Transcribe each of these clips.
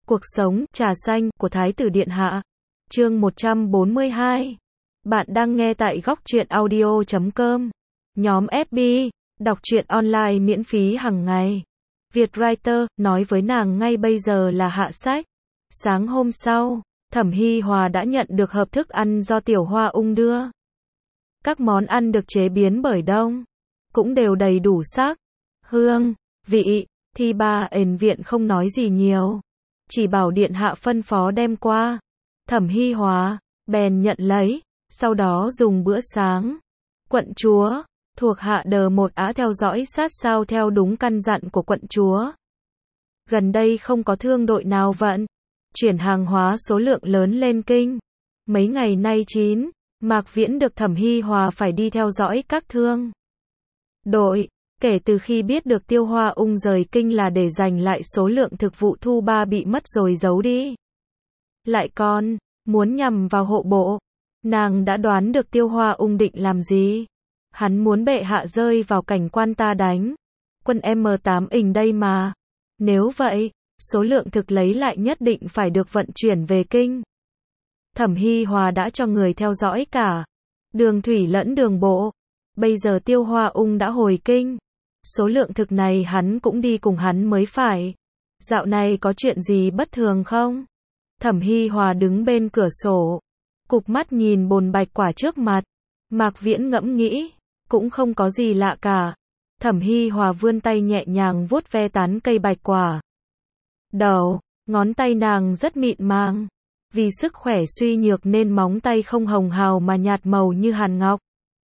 Cuộc sống, trà xanh, của Thái tử Điện Hạ. Chương 142. Bạn đang nghe tại góc truyện audio.com. Nhóm FB, đọc truyện online miễn phí hàng ngày. Vietwriter, nói với nàng ngay bây giờ là hạ sách. Sáng hôm sau, Thẩm Hi Hòa đã nhận được hộp thức ăn do Tiểu Hoa Ung đưa. Các món ăn được chế biến bởi Đông, cũng đều đầy đủ sắc, hương, vị. Thi Ba ền viện không nói gì nhiều, chỉ bảo Điện Hạ phân phó đem qua. Thẩm Hi Hòa bèn nhận lấy, sau đó dùng bữa sáng. Quận chúa, thuộc hạ đờ một á theo dõi sát sao theo đúng căn dặn của quận chúa. Gần đây không có thương đội nào vận chuyển hàng hóa số lượng lớn lên kinh. Mấy ngày nay Mạc Viễn được Thẩm Hi Hòa phải đi theo dõi các thương đội. Kể từ khi biết được Tiêu Hoa Ung rời kinh là để giành lại số lượng thực vụ thu ba bị mất rồi giấu đi. Lại còn muốn nhằm vào hộ bộ. Nàng đã đoán được Tiêu Hoa Ung định làm gì. Hắn muốn bệ hạ rơi vào cảnh quan ta đánh quân M8 ình đây mà. Nếu vậy, số lượng thực lấy lại nhất định phải được vận chuyển về kinh. Thẩm Hi Hòa đã cho người theo dõi cả đường thủy lẫn đường bộ. Bây giờ Tiêu Hoa Ung đã hồi kinh. Số lượng thực này hắn cũng đi cùng hắn mới phải. Dạo này có chuyện gì bất thường không? Thẩm Hi Hòa đứng bên cửa sổ, cụp mắt nhìn bồn bạch quả trước mặt. Mạc Viễn ngẫm nghĩ, cũng không có gì lạ cả. Thẩm Hi Hòa vươn tay nhẹ nhàng vuốt ve tán cây bạch quả. Đầu ngón tay nàng rất mịn màng. Vì sức khỏe suy nhược nên móng tay không hồng hào mà nhạt màu như hàn ngọc.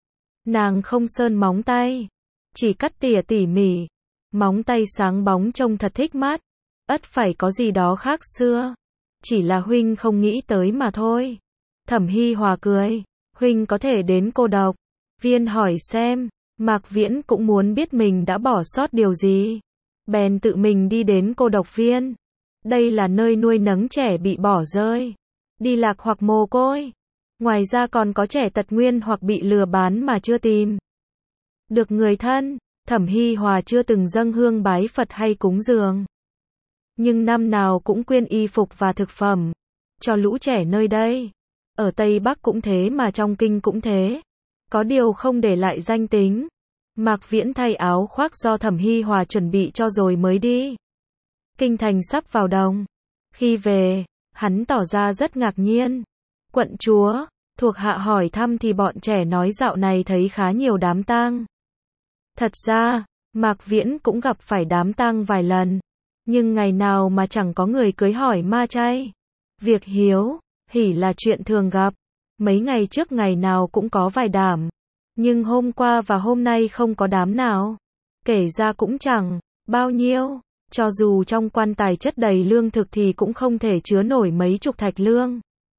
Nàng không sơn móng tay, chỉ cắt tỉa tỉ mỉ. Móng tay sáng bóng trông thật thích mắt. Ắt phải có gì đó khác xưa. Chỉ là huynh không nghĩ tới mà thôi. Thẩm Hi Hòa cười. Huynh có thể đến Cô Độc Viên hỏi xem. Mạc Viễn cũng muốn biết mình đã bỏ sót điều gì. Bèn tự mình đi đến Cô Độc Viên. Đây là nơi nuôi nấng trẻ bị bỏ rơi, đi lạc hoặc mồ côi. Ngoài ra còn có trẻ tật nguyên hoặc bị lừa bán mà chưa tìm được người thân. Thẩm Hi Hòa chưa từng dâng hương bái Phật hay cúng dường, nhưng năm nào cũng quyên y phục và thực phẩm cho lũ trẻ nơi đây. Ở Tây Bắc cũng thế mà trong kinh cũng thế. Có điều không để lại danh tính. Mạc Viễn thay áo khoác do Thẩm Hi Hòa chuẩn bị cho rồi mới đi. Kinh thành sắp vào đông. Khi về, hắn tỏ ra rất ngạc nhiên. Quận chúa, thuộc hạ hỏi thăm thì bọn trẻ nói dạo này thấy khá nhiều đám tang. Thật ra, Mạc Viễn cũng gặp phải đám tang vài lần. Nhưng ngày nào mà chẳng có người cưới hỏi ma chay. Việc hiếu hỉ là chuyện thường gặp. Mấy ngày trước ngày nào cũng có vài đám. Nhưng hôm qua và hôm nay không có đám nào. Kể ra cũng chẳng bao nhiêu. Cho dù trong quan tài chất đầy lương thực thì cũng không thể chứa nổi mấy chục thạch lương.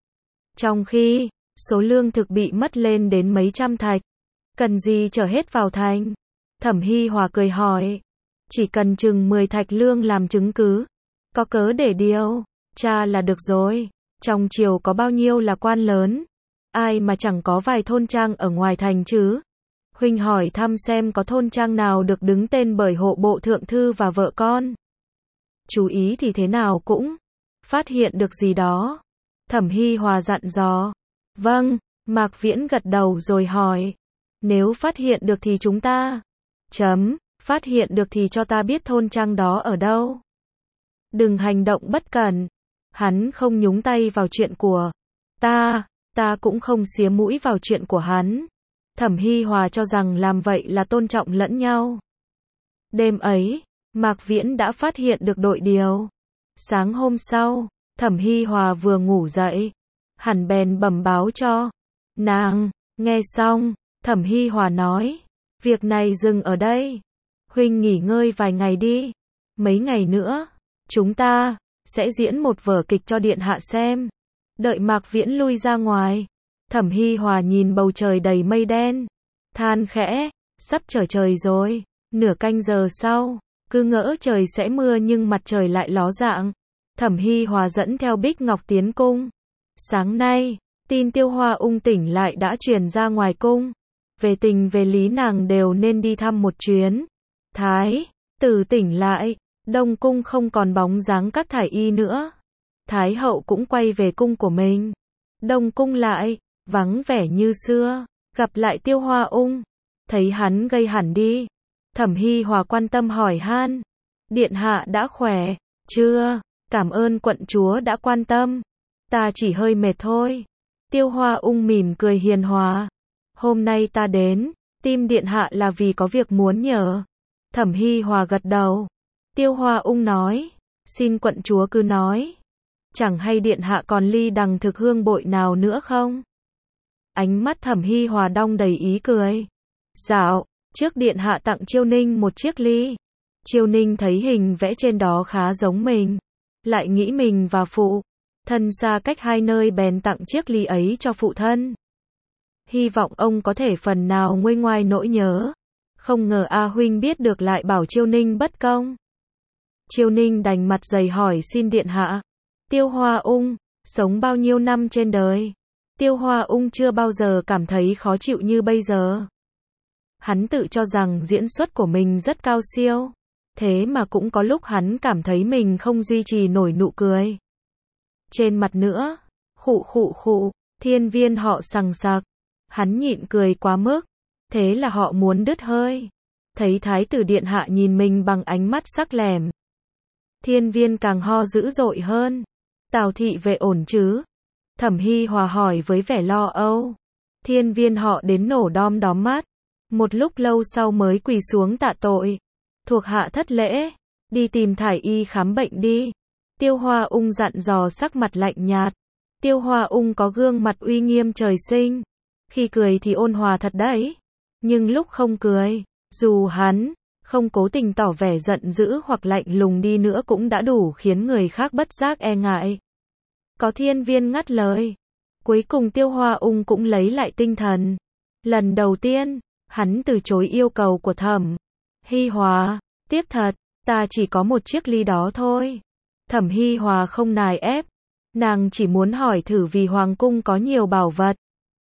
Trong khi, số lương thực bị mất lên đến mấy trăm thạch. Cần gì chở hết vào thành? Thẩm Hi Hòa cười hỏi. Chỉ cần chừng 10 thạch lương làm chứng cứ. Có cớ để điều tra là được rồi. Trong triều có bao nhiêu là quan lớn. Ai mà chẳng có vài thôn trang ở ngoài thành chứ. Huynh hỏi thăm xem có thôn trang nào được đứng tên bởi hộ bộ thượng thư và vợ con. Chú ý thì thế nào cũng phát hiện được gì đó. Thẩm Hi Hòa dặn dò. Vâng, Mạc Viễn gật đầu rồi hỏi. Nếu phát hiện được thì chúng ta phát hiện được thì cho ta biết thôn trang đó ở đâu. Đừng hành động bất cẩn. Hắn không nhúng tay vào chuyện của ta cũng không xía mũi vào chuyện của hắn. Thẩm Hi Hòa cho rằng làm vậy là tôn trọng lẫn nhau. Đêm ấy, Mạc Viễn đã phát hiện được đội điều. Sáng hôm sau, Thẩm Hi Hòa vừa ngủ dậy, hẳn bèn bẩm báo cho nàng. Nghe xong, Thẩm Hi Hòa nói, việc này dừng ở đây. Huynh nghỉ ngơi vài ngày đi. Mấy ngày nữa, chúng ta sẽ diễn một vở kịch cho Điện Hạ xem. Đợi Mạc Viễn lui ra ngoài, Thẩm Hi Hòa nhìn bầu trời đầy mây đen, than khẽ, sắp trở trời rồi. Nửa canh giờ sau, cứ ngỡ trời sẽ mưa nhưng mặt trời lại ló dạng. Thẩm Hi Hòa dẫn theo Bích Ngọc tiến cung. Sáng nay, tin Tiêu Hoa Ung tỉnh lại đã truyền ra ngoài cung. Về tình về lý nàng đều nên đi thăm một chuyến. Thái tử tỉnh lại, Đông cung không còn bóng dáng các thải y nữa. Thái hậu cũng quay về cung của mình. Đông cung lại, vắng vẻ như xưa, gặp lại Tiêu Hoa Ung, thấy hắn gây hẳn đi. Thẩm Hi Hòa quan tâm hỏi han, điện hạ đã khỏe, chưa? Cảm ơn quận chúa đã quan tâm, ta chỉ hơi mệt thôi. Tiêu Hoa Ung mỉm cười hiền hòa, hôm nay ta đến, tìm điện hạ là vì có việc muốn nhờ. Thẩm Hi Hòa gật đầu. Tiêu Hoa Ung nói, xin quận chúa cứ nói. Chẳng hay điện hạ còn ly đằng thực hương bội nào nữa không? Ánh mắt Thẩm Hi Hòa đong đầy ý cười. Dạo, trước điện hạ tặng Chiêu Ninh một chiếc ly. Chiêu Ninh thấy hình vẽ trên đó khá giống mình, lại nghĩ mình và phụ thân xa cách hai nơi bèn tặng chiếc ly ấy cho phụ thân. Hy vọng ông có thể phần nào nguôi ngoai nỗi nhớ. Không ngờ A huynh biết được lại bảo Chiêu Ninh bất công. Chiêu Ninh đành mặt dày hỏi xin điện hạ. Tiêu Hoa Ung, sống bao nhiêu năm trên đời, Tiêu Hoa Ung chưa bao giờ cảm thấy khó chịu như bây giờ. Hắn tự cho rằng diễn xuất của mình rất cao siêu, thế mà cũng có lúc hắn cảm thấy mình không duy trì nổi nụ cười. Trên mặt nữa, khụ, thiên viên họ sằng sặc. Hắn nhịn cười quá mức, thế là họ muốn đứt hơi. Thấy thái tử điện hạ nhìn mình bằng ánh mắt sắc lẻm, thiên viên càng ho dữ dội hơn. Tào thị về ổn chứ? Thẩm Hi Hòa hỏi với vẻ lo âu. Thiên viên họ đến nổ đom đóm mắt, một lúc lâu sau mới quỳ xuống tạ tội. Thuộc hạ thất lễ, đi tìm thải y khám bệnh đi. Tiêu Hoa Ung dặn dò sắc mặt lạnh nhạt. Tiêu Hoa Ung có gương mặt uy nghiêm trời sinh, khi cười thì ôn hòa thật đấy, nhưng lúc không cười, dù hắn không cố tình tỏ vẻ giận dữ hoặc lạnh lùng đi nữa cũng đã đủ khiến người khác bất giác e ngại. Có thiên viên ngắt lời. Cuối cùng Tiêu Hoa Ung cũng lấy lại tinh thần. Lần đầu tiên, hắn từ chối yêu cầu của Thẩm Hi Hòa. Tiếc thật, ta chỉ có một chiếc ly đó thôi. Thẩm Hi Hòa không nài ép, nàng chỉ muốn hỏi thử vì hoàng cung có nhiều bảo vật,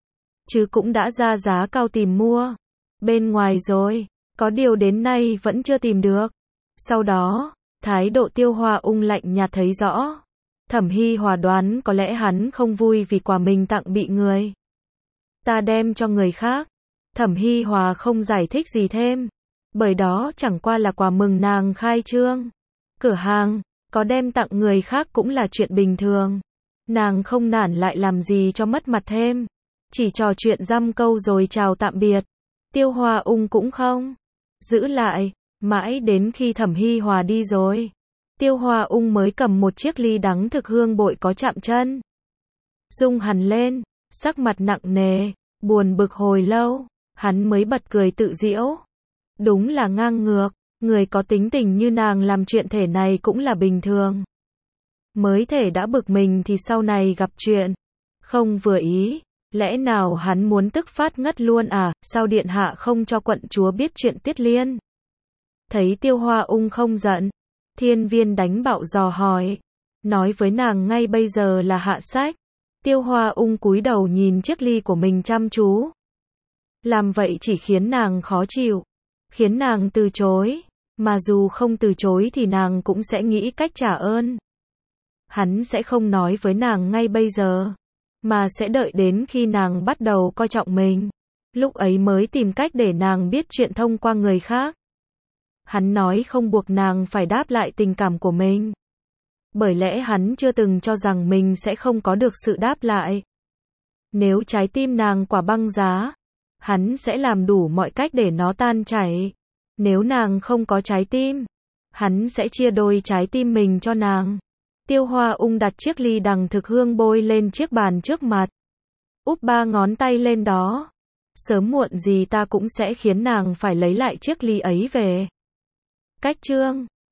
chứ cũng đã ra giá cao tìm mua bên ngoài rồi, có điều đến nay vẫn chưa tìm được. Sau đó, thái độ Tiêu Hoa Ung lạnh nhạt thấy rõ. Thẩm Hi Hòa đoán có lẽ hắn không vui vì quà mình tặng bị người ta đem cho người khác. Thẩm Hi Hòa không giải thích gì thêm, bởi đó chẳng qua là quà mừng nàng khai trương cửa hàng, có đem tặng người khác cũng là chuyện bình thường. Nàng không nản lại làm gì cho mất mặt thêm, chỉ trò chuyện dăm câu rồi chào tạm biệt. Tiêu Hoa Ung cũng không giữ lại, mãi đến khi Thẩm Hi Hòa đi rồi, Tiêu Hoa Ung mới cầm một chiếc ly đắng thực hương bội có chạm chân, rung hẳn lên, sắc mặt nặng nề, buồn bực hồi lâu, hắn mới bật cười tự giễu. Đúng là ngang ngược, người có tính tình như nàng làm chuyện thể này cũng là bình thường. Mới thể đã bực mình thì sau này gặp chuyện không vừa ý, lẽ nào hắn muốn tức phát ngất luôn à? Sao điện hạ không cho quận chúa biết chuyện Tiết Liên? Thấy Tiêu Hoa Ung không giận, thiên viên đánh bạo dò hỏi, nói với nàng ngay bây giờ là hạ sách. Tiêu Hoa Ung cúi đầu nhìn chiếc ly của mình chăm chú. Làm vậy chỉ khiến nàng khó chịu, khiến nàng từ chối, mà dù không từ chối thì nàng cũng sẽ nghĩ cách trả ơn. Hắn sẽ không nói với nàng ngay bây giờ, mà sẽ đợi đến khi nàng bắt đầu coi trọng mình, lúc ấy mới tìm cách để nàng biết chuyện thông qua người khác. Hắn nói không buộc nàng phải đáp lại tình cảm của mình, bởi lẽ hắn chưa từng cho rằng mình sẽ không có được sự đáp lại. Nếu trái tim nàng quả băng giá, hắn sẽ làm đủ mọi cách để nó tan chảy. Nếu nàng không có trái tim, hắn sẽ chia đôi trái tim mình cho nàng. Tiêu Hoa Ung đặt chiếc ly đằng thực hương bôi lên chiếc bàn trước mặt, úp 3 ngón tay lên đó. Sớm muộn gì ta cũng sẽ khiến nàng phải lấy lại chiếc ly ấy về. Cách chương